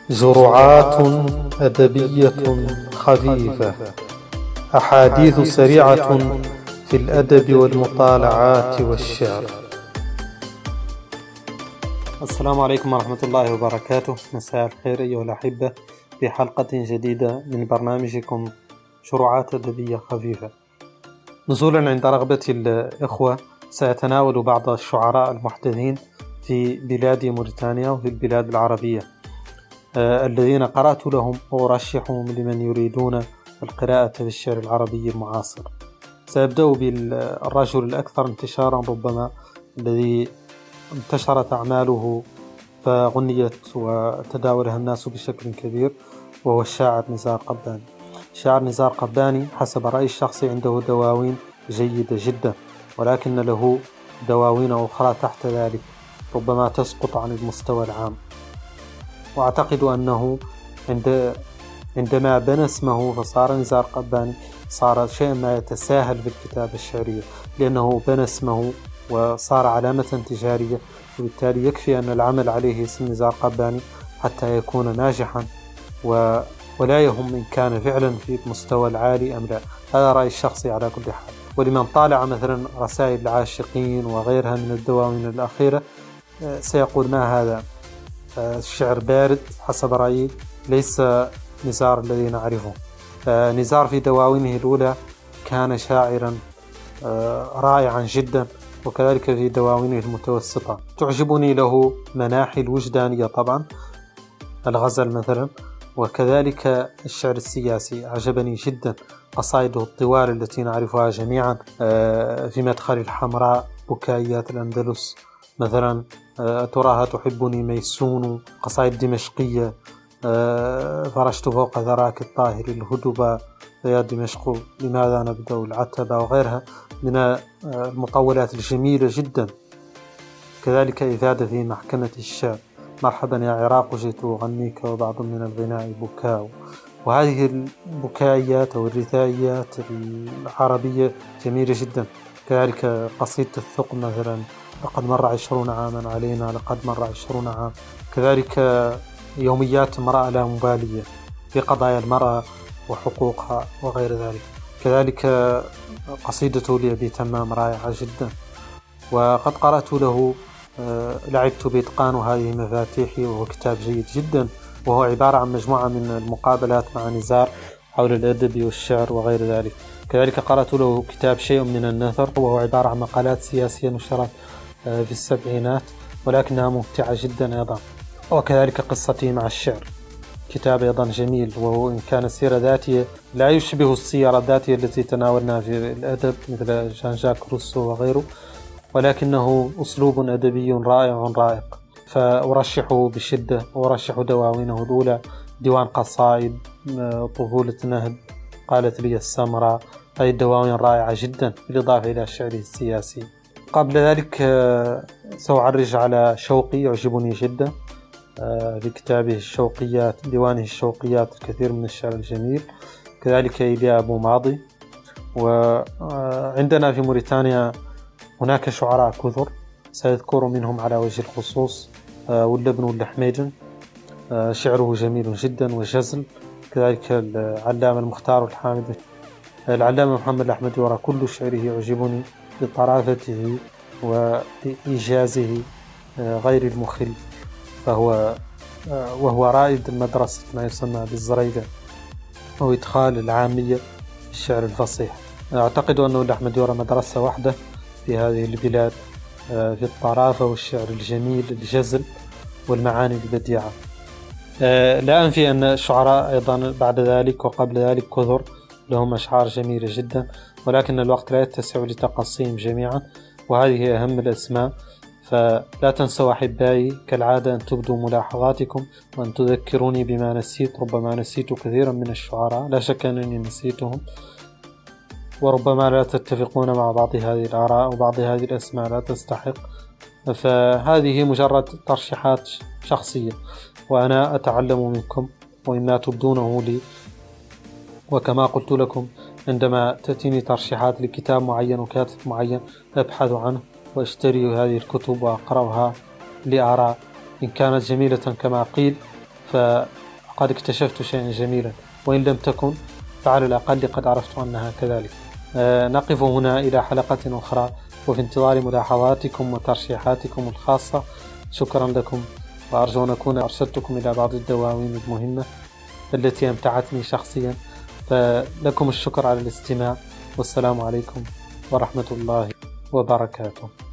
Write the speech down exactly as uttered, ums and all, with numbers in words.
جرعات أدبية خفيفة، أحاديث سريعة في الأدب والمطالعات والشعر. السلام عليكم ورحمة الله وبركاته. مساء الخير أيها الأحبة في حلقة جديدة من برنامجكم جرعات أدبية خفيفة. نزولا عند رغبة الإخوة سأتناول بعض الشعراء المحدثين في بلاد موريتانيا وفي البلاد العربية آه الذين قرأت لهم وأرشحهم لمن يريدون القراءة بالشعر العربي المعاصر. سأبدأ بالرجل الأكثر انتشارا ربما، الذي انتشرت أعماله فغنيت وتداولها الناس بشكل كبير، وهو الشاعر نزار قباني. الشاعر نزار قباني حسب رأيي الشخصي عنده دواوين جيدة جدا، ولكن له دواوين أخرى تحت ذلك ربما تسقط عن المستوى العام. وأعتقد أنه عند عندما بنى اسمه فصار نزار قباني صار شيء ما يتساهل في الكتابة الشعرية، لأنه بنى اسمه وصار علامة تجارية، وبالتالي يكفي أن العمل عليه اسم نزار قباني حتى يكون ناجحا، و... ولا يهم إن كان فعلا في المستوى العالي أم لا. هذا رأيي الشخصي على كل حال. ولمن طالع مثلا رسائل العاشقين وغيرها من الدواوين الأخيرة سيقول ما هذا، الشعر بارد. حسب رأيي ليس نزار الذي نعرفه. نزار في دواوينه الأولى كان شاعرا رائعا جدا، وكذلك في دواوينه المتوسطة تعجبني له مناحي الوجدانية طبعا، الغزل مثلا، وكذلك الشعر السياسي أعجبني جدا. قصائده الطوال التي نعرفها جميعا، في مدخل الحمراء، بكائيات الأندلس مثلا، تراها تحبني ميسون، قصائد دمشقية، فرشت فوق ذراك الطاهر الهدبة، يا دمشق لماذا نبدأ العتبة، وغيرها من المطولات الجميلة جدا. كذلك إفادة في محكمة الشعر، مرحبا يا عراق جئت أغنيك وبعض من الغناء بكاء. وهذه البكائيات أو الرثائيات العربية جميلة جدا. كذلك قصيدة الثقب مثلا، لقد مر عشرون عاما علينا، لقد مر عشرون عام. كذلك يوميات امرأة لا مبالية في قضايا المرأة وحقوقها وغير ذلك. كذلك قصيدة لأبي تمام رائعة جدا. وقد قرأت له لعبت بإتقان هذه مفاتيحي، وهو كتاب جيد جدا، وهو عبارة عن مجموعة من المقابلات مع نزار حول الأدب والشعر وغير ذلك. كذلك قرأت له كتاب شيء من النثر، وهو عبارة عن مقالات سياسية نشرت في السبعينات، ولكنها ممتعة جدا أيضا. وكذلك قصتي مع الشعر، كتاب أيضا جميل، وهو إن كان سيرة ذاتية لا يشبه السيرة الذاتية التي تناولنا في الأدب مثل جان جاك روسو وغيره، ولكنه أسلوب أدبي رائع رائق، فأرشحه بشدة. وأرشح دواوينه الأولى ديوان قصائد، طفولة نهب، قالت لي السمراء، هذه الدواوين رائعة جدا، بالإضافة إلى شعره السياسي. قبل ذلك سأعرج على شوقي، يعجبني جدا في كتابه الشوقيات، ديوانه الشوقيات، الكثير من الشعر الجميل. كذلك إيليا أبو ماضي. وعندنا في موريتانيا هناك شعراء كثر، سأذكر منهم على وجه الخصوص ولا بن ولا حميجن، شعره جميل جدا وجزل. كذلك العلامة المختار الحامد، العلامة محمد الأحمدي، وراء كل شعره يعجبني بطرافته وإيجازه غير المخل، فهو وهو رائد مدرسة ما يسمى بالزريقة أو إدخال العامية الشعر الفصيح. أعتقد أنه الأحمدي وراء مدرسة واحدة في هذه البلاد في الطرافة والشعر الجميل الجزل والمعاني البديعة. لا أنفي أن الشعراء أيضا بعد ذلك وقبل ذلك كثر لهم أشعار جميلة جدا، ولكن الوقت لا يتسع لتقصيهم جميعا، وهذه أهم الأسماء. فلا تنسوا أحبائي كالعادة أن تبدوا ملاحظاتكم وأن تذكروني بما نسيت. ربما نسيت كثيرا من الشعراء، لا شك أنني نسيتهم، وربما لا تتفقون مع بعض هذه الآراء، وبعض هذه الأسماء لا تستحق، فهذه مجرد ترشيحات شخصية، وأنا أتعلم منكم وإما تبدونه لي. وكما قلت لكم عندما تأتيني ترشيحات لكتاب معين وكاتب معين أبحث عنه واشتري هذه الكتب وأقرأها لأرى إن كانت جميلة كما قيل فقد اكتشفت شيئا جميلا، وإن لم تكن فعلى الأقل قد عرفت أنها كذلك. نقف هنا إلى حلقة أخرى، وفي انتظار ملاحظاتكم وترشيحاتكم الخاصة. شكرا لكم، وأرجو أن أكون أرشدتكم إلى بعض الدواوين المهمة التي أمتعتني شخصيا. فلكم الشكر على الاستماع، والسلام عليكم ورحمة الله وبركاته.